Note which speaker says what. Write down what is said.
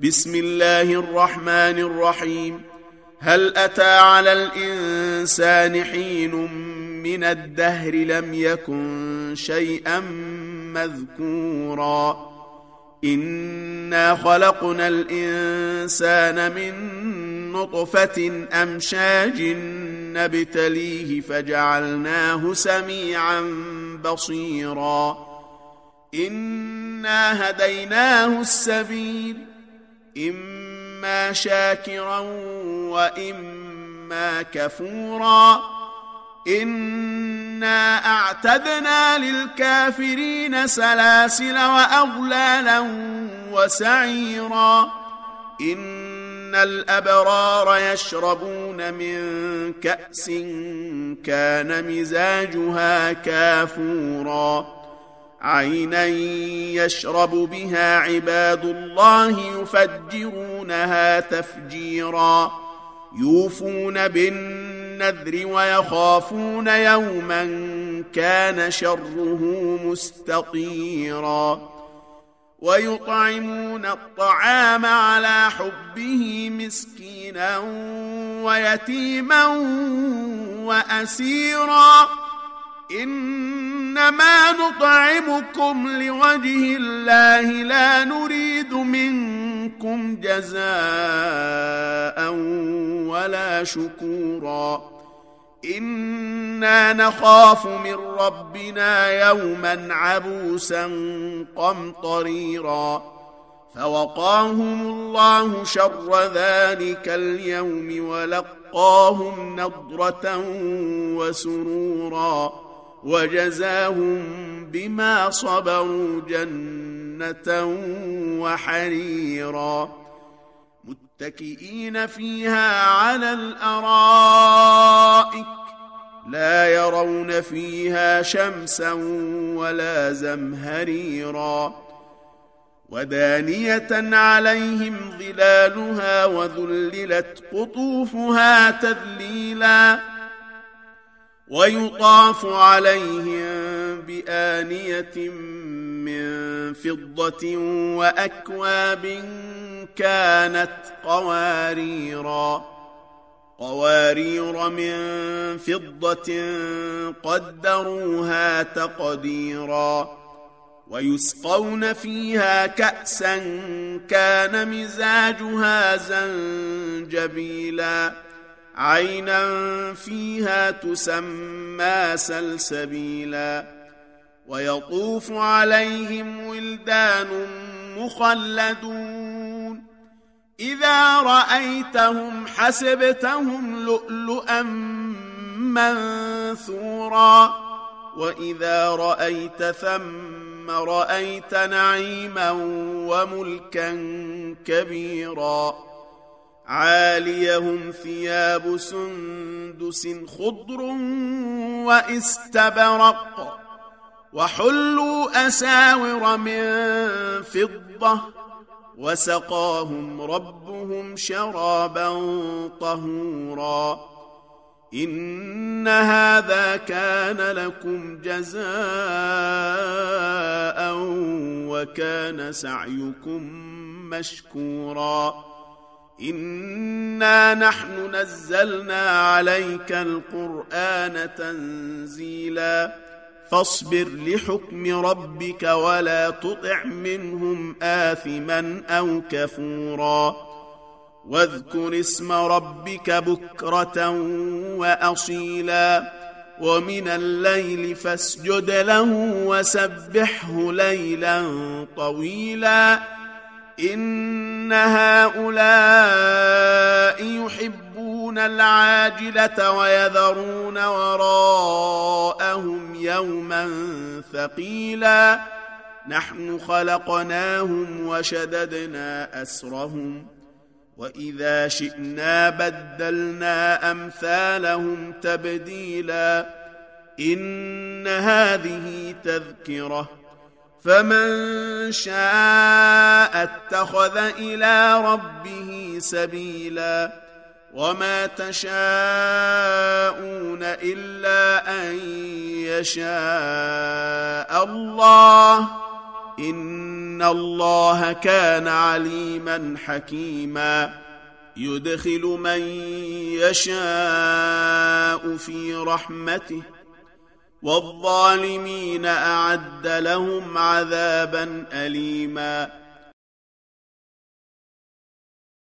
Speaker 1: بسم الله الرحمن الرحيم. هل أتى على الإنسان حين من الدهر لم يكن شيئا مذكورا إنا خلقنا الإنسان من نطفة أمشاج نبتليه فجعلناه سميعا بصيرا إنا هديناه السبيل إما شاكرا وإما كفورا إنا أعتدنا للكافرين سلاسل وأغلالا وسعيرا إن الأبرار يشربون من كأس كان مزاجها كافورا عينا يشرب بها عباد الله يفجرونها تفجيرا يوفون بالنذر ويخافون يوما كان شره مستطيرا ويطعمون الطعام على حبه مسكينا ويتيما وأسيرا إنما نطعمكم لوجه الله لا نريد منكم جزاء ولا شكورا إنا نخاف من ربنا يوما عبوسا قمطريرا فوقاهم الله شر ذلك اليوم ولقاهم نضرة وسرورا وجزاهم بما صبروا جنة وحريرا متكئين فيها على الأرائك لا يرون فيها شمسا ولا زمهريرا ودانية عليهم ظلالها وذللت قطوفها تذليلا ويطاف عليهم بآنية من فضة وأكواب كانت قوارير من فضة قدروها تقديرا ويسقون فيها كأسا كان مزاجها زنجبيلا عينا فيها تسمى سلسبيلا ويطوف عليهم ولدان مخلدون إذا رأيتهم حسبتهم لؤلؤا منثورا وإذا رأيت ثم رأيت نعيما وملكا كبيرا عاليهم ثياب سندس خضر واستبرق وحلوا أساور من فضة وسقاهم ربهم شرابا طهورا إن هذا كان لكم جزاء وكان سعيكم مشكورا إنا نحن نزلنا عليك القرآن تنزيلا فاصبر لحكم ربك ولا تطع منهم آثما أو كفورا واذكر اسم ربك بكرة وأصيلا ومن الليل فاسجد له وسبحه ليلا طويلا إن هؤلاء يحبون العاجلة ويذرون وراءهم يوما ثقيلا نحن خلقناهم وشددنا أسرهم وإذا شئنا بدلنا أمثالهم تبديلا إن هذه تذكرة فمن شاء اتخذ إلى ربه سبيلا وما تشاءون إلا أن يشاء الله إن الله كان عليما حكيما يدخل من يشاء في رحمته والظالمين أعد لهم عذابا أليما